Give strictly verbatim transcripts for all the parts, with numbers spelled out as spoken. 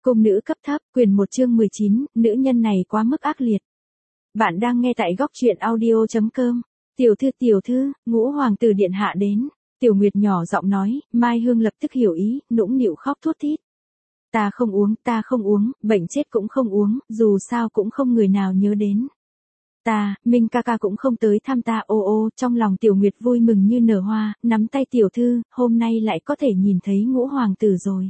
Cung nữ cấp thấp, quyền một chương mười chín, nữ nhân này quá mức ác liệt. Bạn đang nghe tại góc truyện audio chấm com. Tiểu thư tiểu thư, ngũ hoàng tử điện hạ đến. Tiểu Nguyệt nhỏ giọng nói, Mai Hương lập tức hiểu ý, nũng nịu khóc thút thít. Ta không uống, ta không uống, bệnh chết cũng không uống, dù sao cũng không người nào nhớ đến. Ta, Minh ca ca cũng không tới thăm ta, ô ô, trong lòng Tiểu Nguyệt vui mừng như nở hoa, nắm tay tiểu thư, hôm nay lại có thể nhìn thấy ngũ hoàng tử rồi.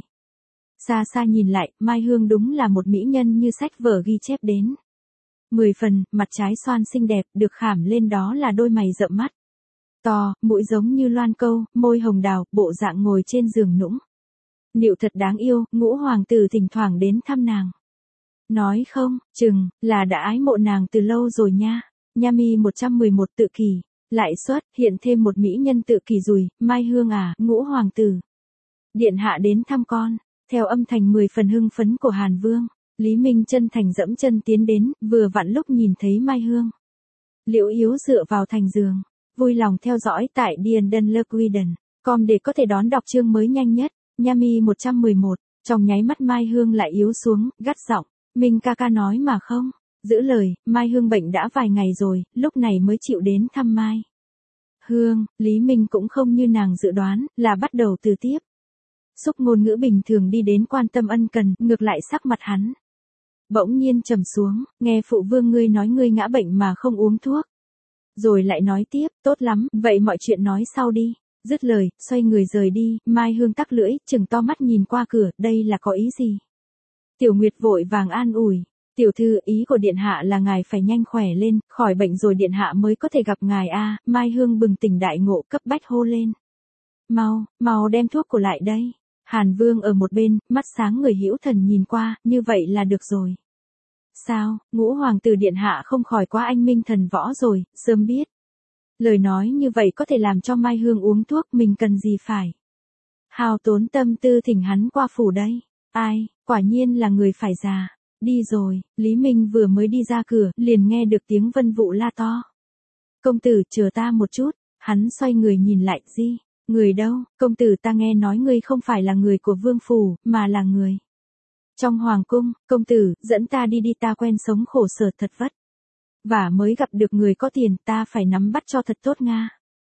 Xa xa nhìn lại, Mai Hương đúng là một mỹ nhân như sách vở ghi chép đến. Mười phần, mặt trái xoan xinh đẹp, được khảm lên đó là đôi mày rậm mắt. To, mũi giống như loan câu, môi hồng đào, bộ dạng ngồi trên giường nũng. Nịu thật đáng yêu, ngũ hoàng tử thỉnh thoảng đến thăm nàng. Nói không, chừng, là đã ái mộ nàng từ lâu rồi nha. Nhami một trăm mười một tự kỷ, lại xuất, hiện thêm một mỹ nhân tự kỷ rùi, Mai Hương à, ngũ hoàng tử. Điện hạ đến thăm con. Theo âm thanh mười phần hưng phấn của Hàn Vương, Lý Minh chân thành dẫm chân tiến đến, vừa vặn lúc nhìn thấy Mai Hương. Liễu Yếu dựa vào thành giường, vui lòng theo dõi tại Điền Đơn Lơ Quiden, com để có thể đón đọc chương mới nhanh nhất. Nhami một trăm mười một, trong nháy mắt Mai Hương lại yếu xuống, gắt giọng, Minh ca ca nói mà không, giữ lời, Mai Hương bệnh đã vài ngày rồi, lúc này mới chịu đến thăm Mai Hương. Lý Minh cũng không như nàng dự đoán, là bắt đầu từ tiếp. Xúc ngôn ngữ bình thường đi đến quan tâm ân cần, ngược lại sắc mặt hắn bỗng nhiên trầm xuống, nghe phụ vương ngươi nói ngươi ngã bệnh mà không uống thuốc. Rồi lại nói tiếp, tốt lắm, vậy mọi chuyện nói sau đi. Dứt lời, xoay người rời đi, Mai Hương tắc lưỡi, chừng to mắt nhìn qua cửa, đây là có ý gì? Tiểu Nguyệt vội vàng an ủi, tiểu thư, ý của điện hạ là ngài phải nhanh khỏe lên, khỏi bệnh rồi điện hạ mới có thể gặp ngài a. Mai Hương bừng tỉnh đại ngộ, cấp bách hô lên. Mau, mau đem thuốc của lại đây. Hàn Vương ở một bên, mắt sáng người hữu thần nhìn qua, như vậy là được rồi. Sao, ngũ hoàng tử điện hạ không khỏi quá anh minh thần võ rồi, sớm biết. Lời nói như vậy có thể làm cho Mai Hương uống thuốc, mình cần gì phải. Hào tốn tâm tư thỉnh hắn qua phủ đây. Ai, quả nhiên là người phải già. Đi rồi, Lý Minh vừa mới đi ra cửa, liền nghe được tiếng Vân Vũ la to. Công tử, chờ ta một chút. Hắn xoay người nhìn lại, gì? Người đâu, công tử, ta nghe nói ngươi không phải là người của vương phủ, mà là người trong hoàng cung. Công tử, dẫn ta đi đi, ta quen sống khổ sở thật vất và mới gặp được người có tiền, ta phải nắm bắt cho thật tốt nga.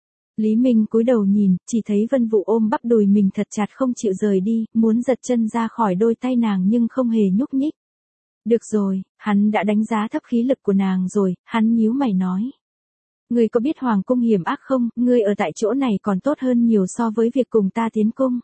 Lý Minh cúi đầu nhìn, chỉ thấy Vân Vũ ôm bắp đùi mình thật chặt không chịu rời đi, muốn giật chân ra khỏi đôi tay nàng nhưng không hề nhúc nhích. Được rồi, hắn đã đánh giá thấp khí lực của nàng rồi, hắn nhíu mày nói. Ngươi có biết hoàng cung hiểm ác không, ngươi ở tại chỗ này còn tốt hơn nhiều so với việc cùng ta tiến cung.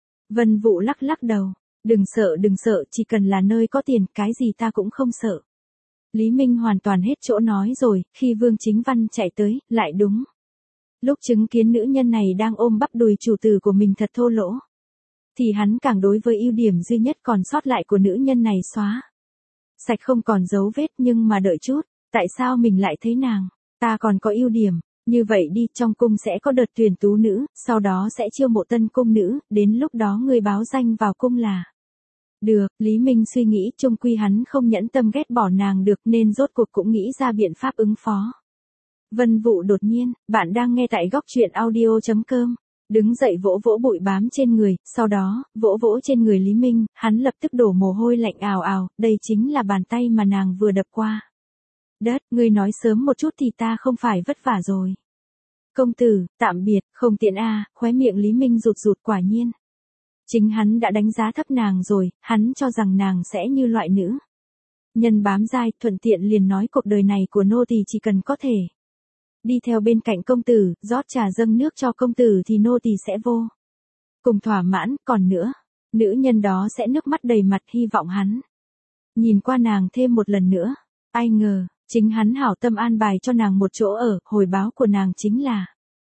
Vân Vũ lắc lắc đầu, đừng sợ đừng sợ, chỉ cần là nơi có tiền, cái gì ta cũng không sợ. Lý Minh hoàn toàn hết chỗ nói rồi, khi Vương Chính Văn chạy tới, lại đúng. Lúc chứng kiến nữ nhân này đang ôm bắp đùi chủ tử của mình thật thô lỗ, thì hắn càng đối với ưu điểm duy nhất còn sót lại của nữ nhân này xóa sạch không còn dấu vết, nhưng mà đợi chút, tại sao mình lại thấy nàng? Ta còn có ưu điểm, như vậy đi, trong cung sẽ có đợt tuyển tú nữ, sau đó sẽ chiêu mộ tân cung nữ, đến lúc đó người báo danh vào cung là được. Lý Minh suy nghĩ, chung quy hắn không nhẫn tâm ghét bỏ nàng được, nên rốt cuộc cũng nghĩ ra biện pháp ứng phó. Vân Vũ đột nhiên, bạn đang nghe tại góc truyện audio chấm com, đứng dậy vỗ vỗ bụi bám trên người, sau đó, vỗ vỗ trên người Lý Minh, hắn lập tức đổ mồ hôi lạnh ào ào, đây chính là bàn tay mà nàng vừa đập qua đất. Ngươi nói sớm một chút thì ta không phải vất vả rồi. Công tử, tạm biệt, không tiện a. À, khóe miệng Lý Minh rụt rụt, quả nhiên. Chính hắn đã đánh giá thấp nàng rồi, hắn cho rằng nàng sẽ như loại nữ nhân bám dai, thuận tiện liền nói cuộc đời này của nô tỳ chỉ cần có thể đi theo bên cạnh công tử, rót trà dâng nước cho công tử thì nô tỳ sẽ vô cùng thỏa mãn, còn nữa, nữ nhân đó sẽ nước mắt đầy mặt hy vọng hắn nhìn qua nàng thêm một lần nữa. Ai ngờ, chính hắn hảo tâm an bài cho nàng một chỗ ở, hồi báo của nàng chính là: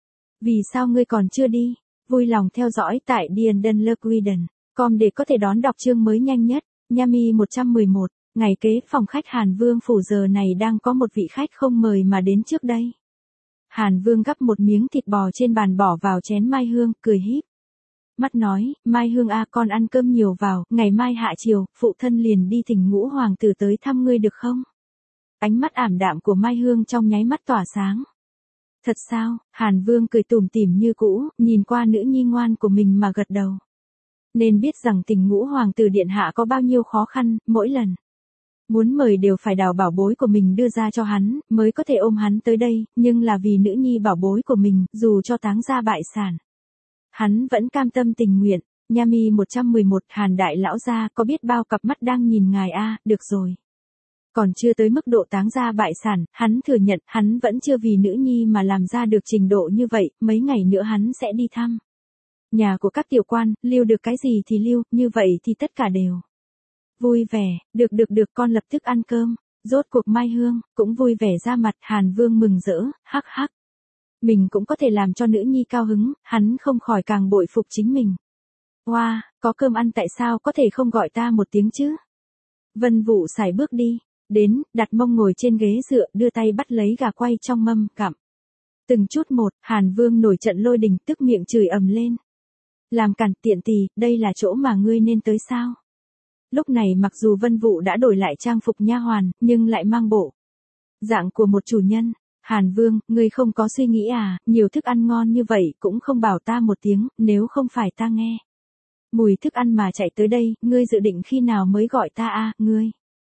vì sao ngươi còn chưa đi? Vui lòng theo dõi tại Điền Đơn Lơ Quiden, com để có thể đón đọc chương mới nhanh nhất. Nhami một trăm mười một, ngày kế phòng khách Hàn Vương phủ giờ này đang có một vị khách không mời mà đến trước đây. Hàn Vương gắp một miếng thịt bò trên bàn bỏ vào chén Mai Hương, cười híp mắt nói, Mai Hương a, con ăn cơm nhiều vào, ngày mai hạ chiều, phụ thân liền đi thỉnh ngũ hoàng tử tới thăm ngươi được không? Ánh mắt ảm đạm của Mai Hương trong nháy mắt tỏa sáng. Thật sao? Hàn Vương cười tủm tỉm như cũ, nhìn qua nữ nhi ngoan của mình mà gật đầu. Nên biết rằng tình ngũ hoàng tử điện hạ có bao nhiêu khó khăn, mỗi lần muốn mời đều phải đào bảo bối của mình đưa ra cho hắn, mới có thể ôm hắn tới đây, nhưng là vì nữ nhi bảo bối của mình, dù cho táng gia bại sản. Hắn vẫn cam tâm tình nguyện. Nha mi một trăm mười một Hàn đại lão gia, có biết bao cặp mắt đang nhìn ngài a, được rồi. Còn chưa tới mức độ táng gia bại sản, hắn thừa nhận, hắn vẫn chưa vì nữ nhi mà làm ra được trình độ như vậy, mấy ngày nữa hắn sẽ đi thăm nhà của các tiểu quan, lưu được cái gì thì lưu, như vậy thì tất cả đều vui vẻ, được được được con lập tức ăn cơm. Rốt cuộc Mai Hương cũng vui vẻ ra mặt. Hàn Vương mừng rỡ, hắc hắc. Mình cũng có thể làm cho nữ nhi cao hứng, hắn không khỏi càng bội phục chính mình. Hoa, wow, có cơm ăn tại sao có thể không gọi ta một tiếng chứ? Vân Vũ sải bước đi, đến, đặt mông ngồi trên ghế dựa, đưa tay bắt lấy gà quay trong mâm, cặm. Từng chút một, Hàn Vương nổi trận lôi đình, tức miệng chửi ầm lên. Làm cản, tiện tỳ, đây là chỗ mà ngươi nên tới sao? Lúc này mặc dù Vân Vũ đã đổi lại trang phục nha hoàn, nhưng lại mang bộ dạng của một chủ nhân. Hàn Vương, ngươi không có suy nghĩ à, nhiều thức ăn ngon như vậy cũng không bảo ta một tiếng, nếu không phải ta nghe mùi thức ăn mà chạy tới đây, ngươi dự định khi nào mới gọi ta a, à, ngươi?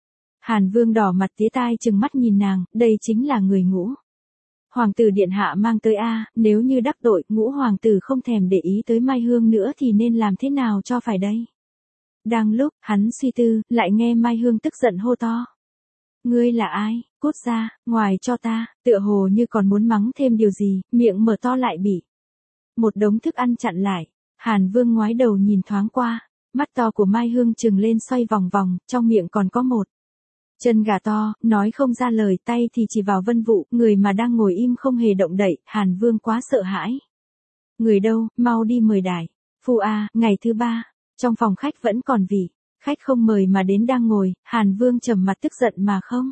Hàn Vương đỏ mặt tía tai trừng mắt nhìn nàng, đây chính là người ngũ hoàng tử điện hạ mang tới a, à, nếu như đắc tội, ngũ hoàng tử không thèm để ý tới Mai Hương nữa thì nên làm thế nào cho phải đây? Đang lúc, hắn suy tư, lại nghe Mai Hương tức giận hô to. Ngươi là ai, cút ra, ngoài cho ta, tựa hồ như còn muốn mắng thêm điều gì, miệng mở to lại bị một đống thức ăn chặn lại. Hàn Vương ngoái đầu nhìn thoáng qua, mắt to của Mai Hương trừng lên xoay vòng vòng, trong miệng còn có một chân gà to, nói không ra lời, tay thì chỉ vào Vân Vũ, người mà đang ngồi im không hề động đậy. Hàn Vương quá sợ hãi. Người đâu, mau đi mời đài phu a. Ngày thứ ba, trong phòng khách vẫn còn vị khách không mời mà đến đang ngồi. Hàn Vương trầm mặt tức giận mà không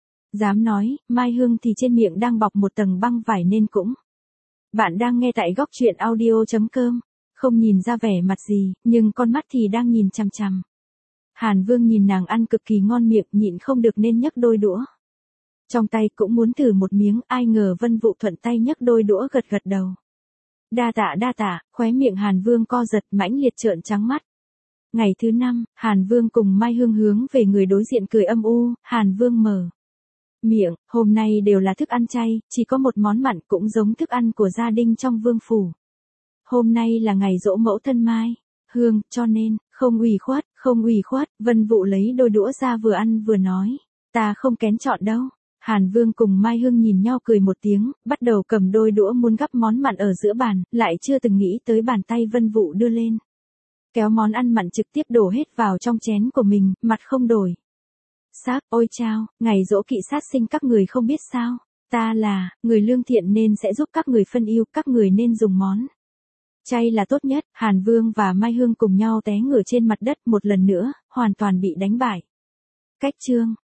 dám nói. Mai Hương thì trên miệng đang bọc một tầng băng vải nên cũng. Bạn đang nghe tại góc truyện audio chấm com. Không nhìn ra vẻ mặt gì, nhưng con mắt thì đang nhìn chằm chằm. Hàn Vương nhìn nàng ăn cực kỳ ngon miệng, nhịn không được nên nhấc đôi đũa trong tay, cũng muốn thử một miếng, ai ngờ Vân Vũ thuận tay nhấc đôi đũa gật gật đầu. Đa tạ đa tạ, khóe miệng Hàn Vương co giật, mãnh liệt trợn trắng mắt. Ngày thứ năm, Hàn Vương cùng Mai Hương hướng về người đối diện cười âm u. Hàn Vương mở miệng, hôm nay đều là thức ăn chay, chỉ có một món mặn, cũng giống thức ăn của gia đình trong vương phủ. Hôm nay là ngày giỗ mẫu thân Mai Hương, cho nên, không ủy khuất, không ủy khuất. Vân Vũ lấy đôi đũa ra vừa ăn vừa nói, ta không kén chọn đâu. Hàn Vương cùng Mai Hương nhìn nhau cười một tiếng, bắt đầu cầm đôi đũa muốn gắp món mặn ở giữa bàn, lại chưa từng nghĩ tới bàn tay Vân Vũ đưa lên, kéo món ăn mặn trực tiếp đổ hết vào trong chén của mình, mặt không đổi sắc. Ôi chao, ngày giỗ kỵ sát sinh các người không biết sao, ta là người lương thiện nên sẽ giúp các người phân ưu, các người nên dùng món chay là tốt nhất. Hàn Vương và Mai Hương cùng nhau té ngửa trên mặt đất, một lần nữa, hoàn toàn bị đánh bại. Cách chương